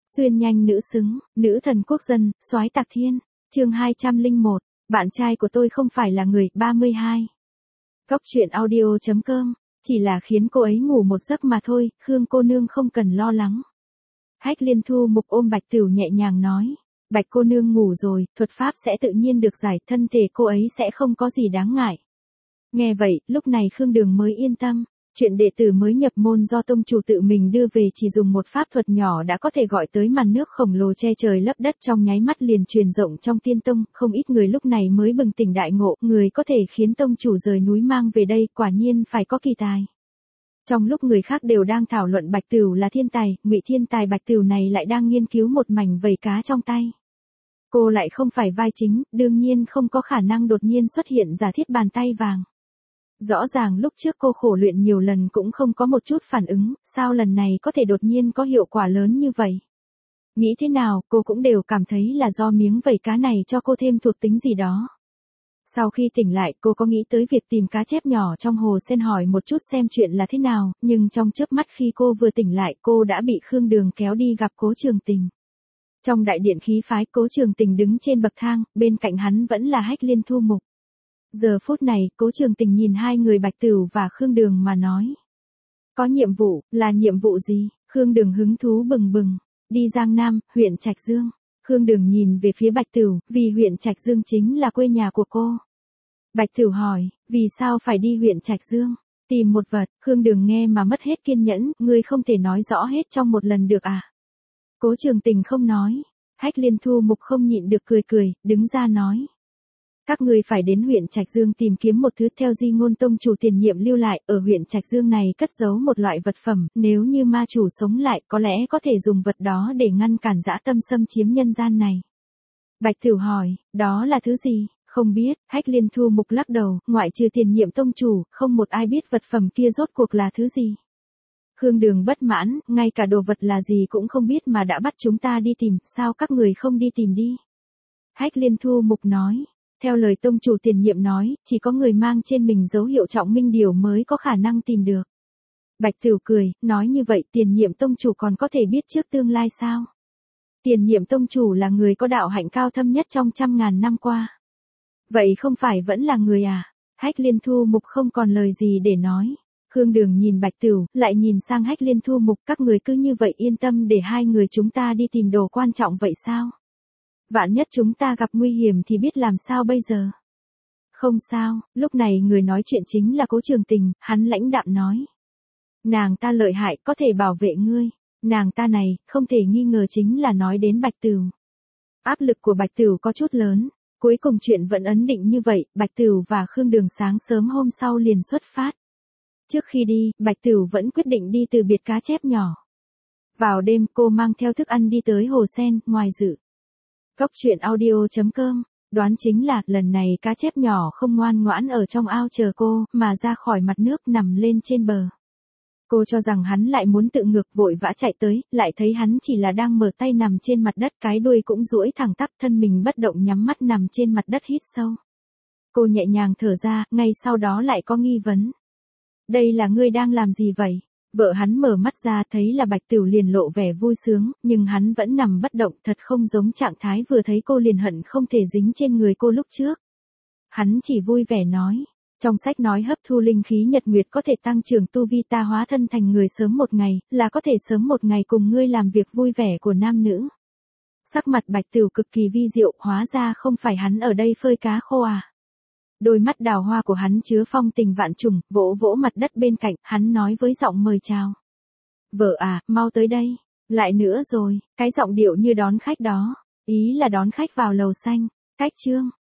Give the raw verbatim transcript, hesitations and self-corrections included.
Xuyên nhanh nữ xứng, nữ thần quốc dân, soái tạc thiên. Chương hai trăm lẻ một, bạn trai của tôi không phải là người, ba mươi hai. Góc truyện audio chấm com, chỉ là khiến cô ấy ngủ một giấc mà thôi, Khương cô nương không cần lo lắng. Hách Liên Thu Mục ôm Bạch Tửu nhẹ nhàng nói, Bạch cô nương ngủ rồi, thuật pháp sẽ tự nhiên được giải, thân thể cô ấy sẽ không có gì đáng ngại. Nghe vậy, lúc này Khương Đường mới yên tâm. Chuyện đệ tử mới nhập môn do tông chủ tự mình đưa về chỉ dùng một pháp thuật nhỏ đã có thể gọi tới màn nước khổng lồ che trời lấp đất trong nháy mắt liền truyền rộng trong tiên tông, không ít người lúc này mới bừng tỉnh đại ngộ, người có thể khiến tông chủ rời núi mang về đây, quả nhiên phải có kỳ tài. Trong lúc người khác đều đang thảo luận Bạch Tửu là thiên tài, ngụy thiên tài Bạch Tửu này lại đang nghiên cứu một mảnh vảy cá trong tay. Cô lại không phải vai chính, đương nhiên không có khả năng đột nhiên xuất hiện giả thiết bàn tay vàng. Rõ ràng lúc trước cô khổ luyện nhiều lần cũng không có một chút phản ứng, sao lần này có thể đột nhiên có hiệu quả lớn như vậy? Nghĩ thế nào, cô cũng đều cảm thấy là do miếng vảy cá này cho cô thêm thuộc tính gì đó. Sau khi tỉnh lại, cô có nghĩ tới việc tìm cá chép nhỏ trong hồ sen hỏi một chút xem chuyện là thế nào, nhưng trong chớp mắt khi cô vừa tỉnh lại, cô đã bị Khương Đường kéo đi gặp Cố Trường Tình. Trong đại điện khí phái, Cố Trường Tình đứng trên bậc thang, bên cạnh hắn vẫn là Hách Liên Thu Mục. Giờ phút này, Cố Trường Tình nhìn hai người Bạch Tửu và Khương Đường mà nói. Có nhiệm vụ, là nhiệm vụ gì? Khương Đường hứng thú bừng bừng. Đi Giang Nam, huyện Trạch Dương. Khương Đường nhìn về phía Bạch Tửu, vì huyện Trạch Dương chính là quê nhà của cô. Bạch Tửu hỏi, vì sao phải đi huyện Trạch Dương? Tìm một vật, Khương Đường nghe mà mất hết kiên nhẫn, ngươi không thể nói rõ hết trong một lần được à? Cố Trường Tình không nói. Hách Liên Thu Mục không nhịn được cười cười, đứng ra nói. Các ngươi phải đến huyện Trạch Dương tìm kiếm một thứ theo di ngôn tông chủ tiền nhiệm lưu lại, ở huyện Trạch Dương này cất giấu một loại vật phẩm, nếu như ma chủ sống lại có lẽ có thể dùng vật đó để ngăn cản dã tâm xâm chiếm nhân gian này. Bạch Tửu hỏi, đó là thứ gì? Không biết, Hách Liên Thu Mục lắc đầu, ngoại trừ tiền nhiệm tông chủ, không một ai biết vật phẩm kia rốt cuộc là thứ gì. Khương Đường bất mãn, ngay cả đồ vật là gì cũng không biết mà đã bắt chúng ta đi tìm, sao các người không đi tìm đi? Hách Liên Thu Mục nói. Theo lời tông chủ tiền nhiệm nói, chỉ có người mang trên mình dấu hiệu trọng minh điều mới có khả năng tìm được. Bạch Tửu cười, nói như vậy tiền nhiệm tông chủ còn có thể biết trước tương lai sao? Tiền nhiệm tông chủ là người có đạo hạnh cao thâm nhất trong trăm ngàn năm qua. Vậy không phải vẫn là người à? Hách Liên Thu Mục không còn lời gì để nói. Khương Đường nhìn Bạch Tửu, lại nhìn sang Hách Liên Thu Mục, các người cứ như vậy yên tâm để hai người chúng ta đi tìm đồ quan trọng vậy sao? Vạn nhất chúng ta gặp nguy hiểm thì biết làm sao bây giờ? Không sao, lúc này người nói chuyện chính là Cố Trường Tình, hắn lãnh đạm nói. Nàng ta lợi hại, có thể bảo vệ ngươi. Nàng ta này, không thể nghi ngờ chính là nói đến Bạch Tửu. Áp lực của Bạch Tửu có chút lớn, cuối cùng chuyện vẫn ấn định như vậy, Bạch Tửu và Khương Đường sáng sớm hôm sau liền xuất phát. Trước khi đi, Bạch Tửu vẫn quyết định đi từ biệt cá chép nhỏ. Vào đêm, cô mang theo thức ăn đi tới hồ sen, ngoài dự. Góc truyện audio chấm com, đoán chính là lần này cá chép nhỏ không ngoan ngoãn ở trong ao chờ cô, mà ra khỏi mặt nước nằm lên trên bờ. Cô cho rằng hắn lại muốn tự ngược vội vã chạy tới, lại thấy hắn chỉ là đang mở tay nằm trên mặt đất, cái đuôi cũng duỗi thẳng tắp, thân mình bất động nhắm mắt nằm trên mặt đất hít sâu. Cô nhẹ nhàng thở ra, ngay sau đó lại có nghi vấn. Đây là ngươi đang làm gì vậy? Vợ hắn mở mắt ra thấy là Bạch Tửu liền lộ vẻ vui sướng, nhưng hắn vẫn nằm bất động, thật không giống trạng thái vừa thấy cô liền hận không thể dính trên người cô lúc trước. Hắn chỉ vui vẻ nói, trong sách nói hấp thu linh khí nhật nguyệt có thể tăng trưởng tu vi, ta hóa thân thành người sớm một ngày, là có thể sớm một ngày cùng ngươi làm việc vui vẻ của nam nữ. Sắc mặt Bạch Tửu cực kỳ vi diệu, hóa ra không phải hắn ở đây phơi cá khô à. Đôi mắt đào hoa của hắn chứa phong tình vạn trùng, vỗ vỗ mặt đất bên cạnh, hắn nói với giọng mời chào. Vợ à, mau tới đây. Lại nữa rồi, cái giọng điệu như đón khách đó. Ý là đón khách vào lầu xanh. Cách chương.